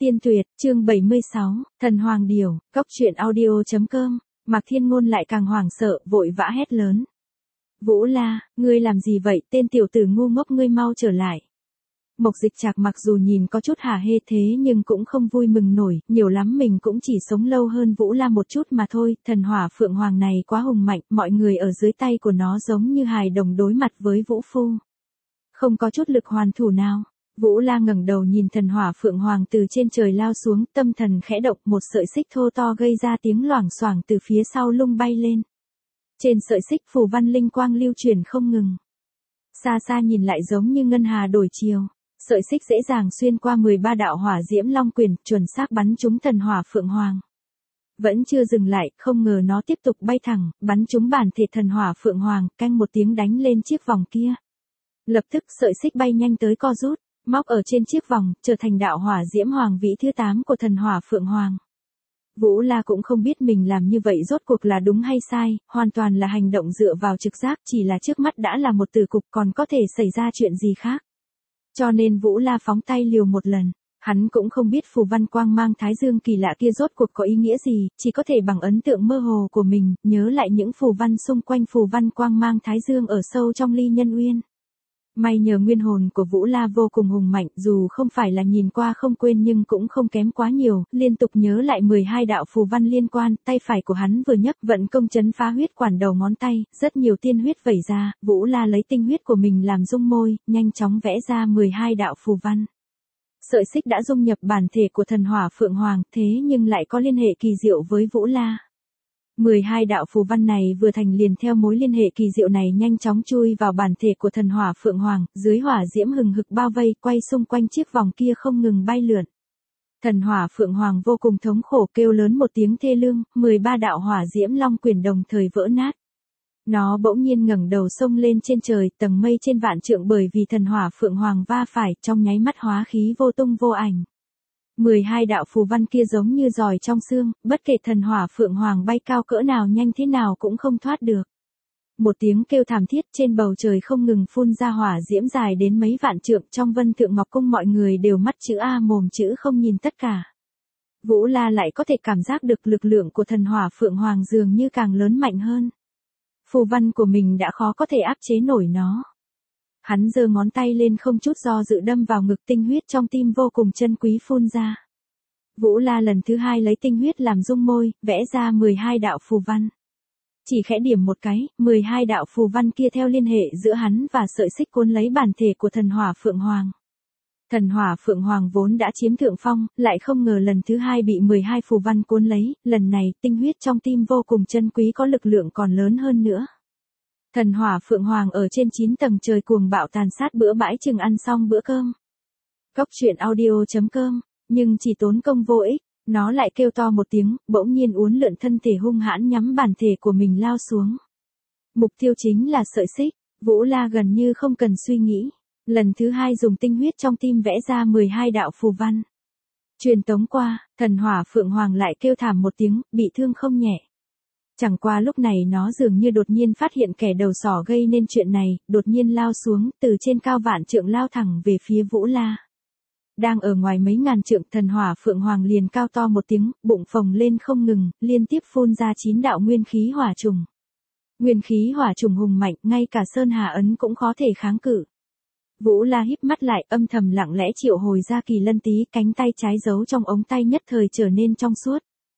Tiên tuyệt, chương 76, Thần Hoàng Điểu, Cốc truyện audio.com, Mạc Thiên Ngôn lại càng hoảng sợ, vội vã hét lớn. Vũ La, ngươi làm gì vậy, tên tiểu tử ngu ngốc, ngươi mau trở lại. Mộc Dịch Trạc mặc dù nhìn có chút hả hê thế nhưng cũng không vui mừng nổi, nhiều lắm mình cũng chỉ sống lâu hơn Vũ La một chút mà thôi, thần hỏa phượng hoàng này quá hùng mạnh, mọi người ở dưới tay của nó giống như hài đồng đối mặt với Vũ Phu. Không có chút lực hoàn thủ nào. Vũ La ngẩng đầu nhìn thần hỏa phượng hoàng từ trên trời lao xuống, tâm thần khẽ động, một sợi xích thô to gây ra tiếng loảng xoảng từ phía sau lung bay lên. Trên sợi xích phù văn linh quang lưu chuyển không ngừng. Xa xa nhìn lại giống như ngân hà đổi chiều, sợi xích dễ dàng xuyên qua 13 đạo hỏa diễm long quyền, chuẩn xác bắn trúng thần hỏa phượng hoàng. Vẫn chưa dừng lại, không ngờ nó tiếp tục bay thẳng, bắn trúng bản thể thần hỏa phượng hoàng, canh một tiếng đánh lên chiếc vòng kia. Lập tức sợi xích bay nhanh tới co rút, móc ở trên chiếc vòng, trở thành đạo hỏa diễm hoàng vĩ thứ 8 của thần hỏa phượng hoàng. Vũ La cũng không biết mình làm như vậy rốt cuộc là đúng hay sai, hoàn toàn là hành động dựa vào trực giác, chỉ là trước mắt đã là một tử cục, còn có thể xảy ra chuyện gì khác. Cho nên Vũ La phóng tay liều một lần, hắn cũng không biết phù văn quang mang thái dương kỳ lạ kia rốt cuộc có ý nghĩa gì, chỉ có thể bằng ấn tượng mơ hồ của mình, nhớ lại những phù văn xung quanh phù văn quang mang thái dương ở sâu trong ly nhân uyên. May nhờ nguyên hồn của Vũ La vô cùng hùng mạnh, dù không phải là nhìn qua không quên nhưng cũng không kém quá nhiều, liên tục nhớ lại 12 đạo phù văn liên quan, tay phải của hắn vừa nhấc vận công chấn phá huyết quản đầu ngón tay, rất nhiều tiên huyết vẩy ra, Vũ La lấy tinh huyết của mình làm dung môi, nhanh chóng vẽ ra 12 đạo phù văn. Sợi xích đã dung nhập bản thể của thần hỏa phượng hoàng, thế nhưng lại có liên hệ kỳ diệu với Vũ La. 12 đạo phù văn này vừa thành liền theo mối liên hệ kỳ diệu này nhanh chóng chui vào bản thể của thần hỏa phượng hoàng, dưới hỏa diễm hừng hực bao vây, quay xung quanh chiếc vòng kia không ngừng bay lượn. Thần hỏa phượng hoàng vô cùng thống khổ, kêu lớn một tiếng thê lương, 13 đạo hỏa diễm long quyền đồng thời vỡ nát. Nó bỗng nhiên ngẩng đầu xông lên trên trời, tầng mây trên vạn trượng, bởi vì thần hỏa phượng hoàng va phải, trong nháy mắt hóa khí vô tung vô ảnh. 12 đạo phù văn kia giống như giòi trong xương, bất kể thần hỏa phượng hoàng bay cao cỡ nào nhanh thế nào cũng không thoát được. Một tiếng kêu thảm thiết, trên bầu trời không ngừng phun ra hỏa diễm dài đến mấy vạn trượng, trong Vân Thượng Ngọc Cung mọi người đều mắt chữ A mồm chữ không nhìn tất cả. Vũ La lại có thể cảm giác được lực lượng của thần hỏa phượng hoàng dường như càng lớn mạnh hơn. Phù văn của mình đã khó có thể áp chế nổi nó. Hắn giơ ngón tay lên không chút do dự đâm vào ngực, tinh huyết trong tim vô cùng chân quý phun ra. Vũ La lần thứ 2 lấy tinh huyết làm dung môi, vẽ ra 12 đạo phù văn. Chỉ khẽ điểm một cái, 12 đạo phù văn kia theo liên hệ giữa hắn và sợi xích cuốn lấy bản thể của thần hỏa phượng hoàng. Thần hỏa phượng hoàng vốn đã chiếm thượng phong, lại không ngờ lần thứ 2 bị 12 phù văn cuốn lấy, lần này tinh huyết trong tim vô cùng chân quý có lực lượng còn lớn hơn nữa. Thần hỏa phượng hoàng ở trên 9 tầng trời cuồng bạo tàn sát bữa bãi chừng ăn xong bữa cơm. Cốc truyện audio.com, nhưng chỉ tốn công vô ích, nó lại kêu to một tiếng, bỗng nhiên uốn lượn thân thể hung hãn nhắm bản thể của mình lao xuống. Mục tiêu chính là sợi xích, Vũ La gần như không cần suy nghĩ, lần thứ 2 dùng tinh huyết trong tim vẽ ra 12 đạo phù văn. Truyền tống qua, thần hỏa phượng hoàng lại kêu thảm một tiếng, bị thương không nhẹ. Chẳng qua lúc này nó dường như đột nhiên phát hiện kẻ đầu sỏ gây nên chuyện này, đột nhiên lao xuống, từ trên cao vạn trượng lao thẳng về phía Vũ La. Đang ở ngoài mấy ngàn trượng, thần hỏa phượng hoàng liền cao to một tiếng, bụng phồng lên không ngừng, liên tiếp phun ra 9 đạo nguyên khí hỏa trùng. Nguyên khí hỏa trùng hùng mạnh, ngay cả Sơn Hà ấn cũng khó thể kháng cự. Vũ La híp mắt lại, âm thầm lặng lẽ triệu hồi ra Kỳ Lân Tý, cánh tay trái giấu trong ống tay nhất thời trở nên trong suốt.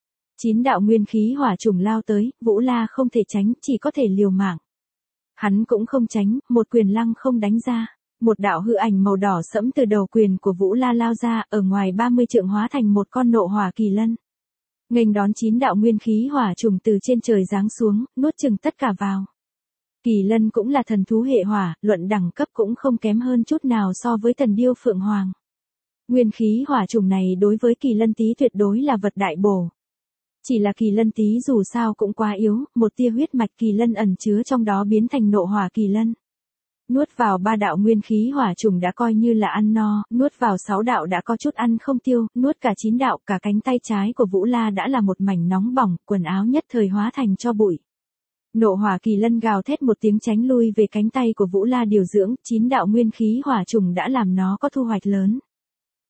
9 đạo nguyên khí hỏa trùng lao tới, Vũ La không thể tránh, chỉ có thể liều mạng. Hắn cũng không tránh, một quyền lăng không đánh ra, một đạo hư ảnh màu đỏ sẫm từ đầu quyền của Vũ La lao ra, ở ngoài 30 trượng hóa thành một con nộ hỏa kỳ lân. Nghênh đón 9 đạo nguyên khí hỏa trùng từ trên trời giáng xuống, nuốt chửng tất cả vào. Kỳ lân cũng là thần thú hệ hỏa, luận đẳng cấp cũng không kém hơn chút nào so với thần điêu phượng hoàng. Nguyên khí hỏa trùng này đối với Kỳ Lân Tý tuyệt đối là vật đại bổ. Chỉ là Kỳ Lân Tý dù sao cũng quá yếu, một tia huyết mạch kỳ lân ẩn chứa trong đó biến thành nộ hỏa kỳ lân. Nuốt vào 3 đạo nguyên khí hỏa trùng đã coi như là ăn no, nuốt vào 6 đạo đã có chút ăn không tiêu, nuốt cả 9 đạo, cả cánh tay trái của Vũ La đã là một mảnh nóng bỏng, quần áo nhất thời hóa thành tro bụi. Nộ hỏa kỳ lân gào thét một tiếng tránh lui về cánh tay của Vũ La điều dưỡng, 9 đạo nguyên khí hỏa trùng đã làm nó có thu hoạch lớn.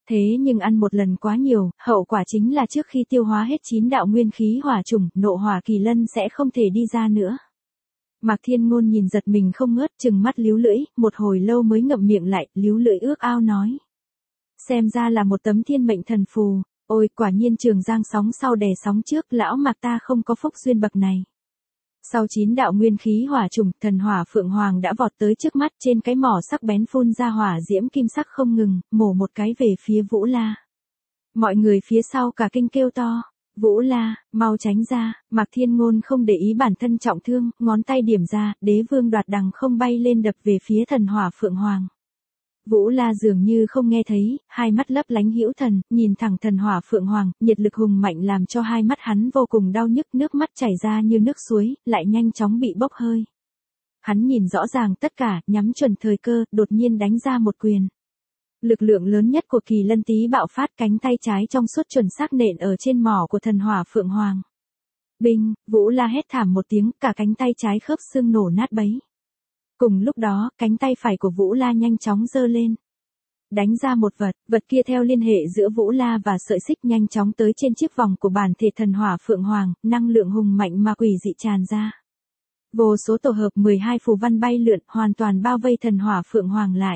Thế nhưng ăn một lần quá nhiều, hậu quả chính là trước khi tiêu hóa hết 9 đạo nguyên khí hỏa trùng, nộ hỏa kỳ lân sẽ không thể đi ra nữa. Mạc Thiên Ngôn nhìn giật mình không ngớt, trừng mắt líu lưỡi, một hồi lâu mới ngậm miệng lại, líu lưỡi ước ao nói. Xem ra là một tấm thiên mệnh thần phù, ôi quả nhiên Trường Giang sóng sau đè sóng trước, lão Mạc ta không có phúc duyên bậc này. Sau 9 đạo nguyên khí hỏa trùng, thần hỏa phượng hoàng đã vọt tới trước mắt, trên cái mỏ sắc bén phun ra hỏa diễm kim sắc không ngừng, mổ một cái về phía Vũ La. Mọi người phía sau cả kinh kêu to, Vũ La, mau tránh ra. Mạc Thiên Ngôn không để ý bản thân trọng thương, ngón tay điểm ra, đế vương đoạt đằng không bay lên đập về phía thần hỏa phượng hoàng. Vũ La dường như không nghe thấy, hai mắt lấp lánh hữu thần, nhìn thẳng thần hỏa phượng hoàng, nhiệt lực hùng mạnh làm cho hai mắt hắn vô cùng đau nhức, nước mắt chảy ra như nước suối, lại nhanh chóng bị bốc hơi. Hắn nhìn rõ ràng tất cả, nhắm chuẩn thời cơ, đột nhiên đánh ra một quyền. Lực lượng lớn nhất của kỳ lân tý bạo phát, cánh tay trái trong suốt chuẩn xác nện ở trên mỏ của thần hỏa phượng hoàng. Binh, Vũ La hét thảm một tiếng, cả cánh tay trái khớp xương nổ nát bấy. Cùng lúc đó, cánh tay phải của Vũ La nhanh chóng giơ lên. Đánh ra một vật kia theo liên hệ giữa Vũ La và sợi xích nhanh chóng tới trên chiếc vòng của bản thể thần hỏa phượng hoàng, năng lượng hùng mạnh mà quỷ dị tràn ra. Vô số tổ hợp 12 phù văn bay lượn, hoàn toàn bao vây thần hỏa phượng hoàng lại.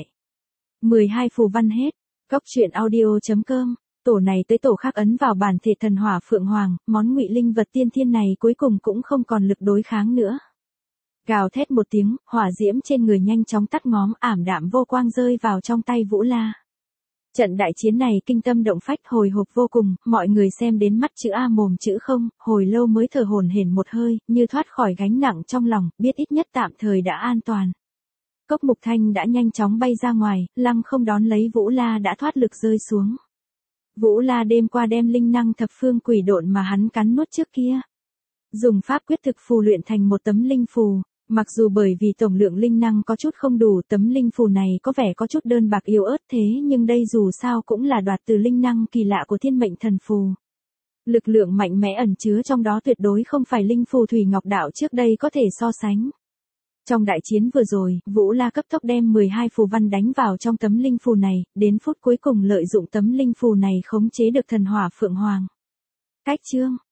12 phù văn hết. Cốc truyện audio.com. Tổ này tới tổ khác ấn vào bản thể thần hỏa phượng hoàng, món ngụy linh vật tiên thiên này cuối cùng cũng không còn lực đối kháng nữa. Gào thét một tiếng, hỏa diễm trên người nhanh chóng tắt ngóm, ảm đạm vô quang rơi vào trong tay Vũ La. Trận đại chiến này kinh tâm động phách, hồi hộp vô cùng, mọi người xem đến mắt chữ A mồm chữ không, hồi lâu mới thở hổn hển một hơi, như thoát khỏi gánh nặng trong lòng, biết ít nhất tạm thời đã an toàn. Cốc Mục Thanh đã nhanh chóng bay ra ngoài, lăng không đón lấy Vũ La đã thoát lực rơi xuống. Vũ La đêm qua đem linh năng thập phương quỷ độn mà hắn cắn nuốt trước kia. Dùng pháp quyết thực phù luyện thành một tấm linh phù. Mặc dù bởi vì tổng lượng linh năng có chút không đủ, tấm linh phù này có vẻ có chút đơn bạc yếu ớt thế nhưng đây dù sao cũng là đoạt từ linh năng kỳ lạ của thiên mệnh thần phù. Lực lượng mạnh mẽ ẩn chứa trong đó tuyệt đối không phải linh phù thủy ngọc đạo trước đây có thể so sánh. Trong đại chiến vừa rồi, Vũ La cấp tốc đem 12 phù văn đánh vào trong tấm linh phù này, đến phút cuối cùng lợi dụng tấm linh phù này khống chế được thần hỏa phượng hoàng. Cách chương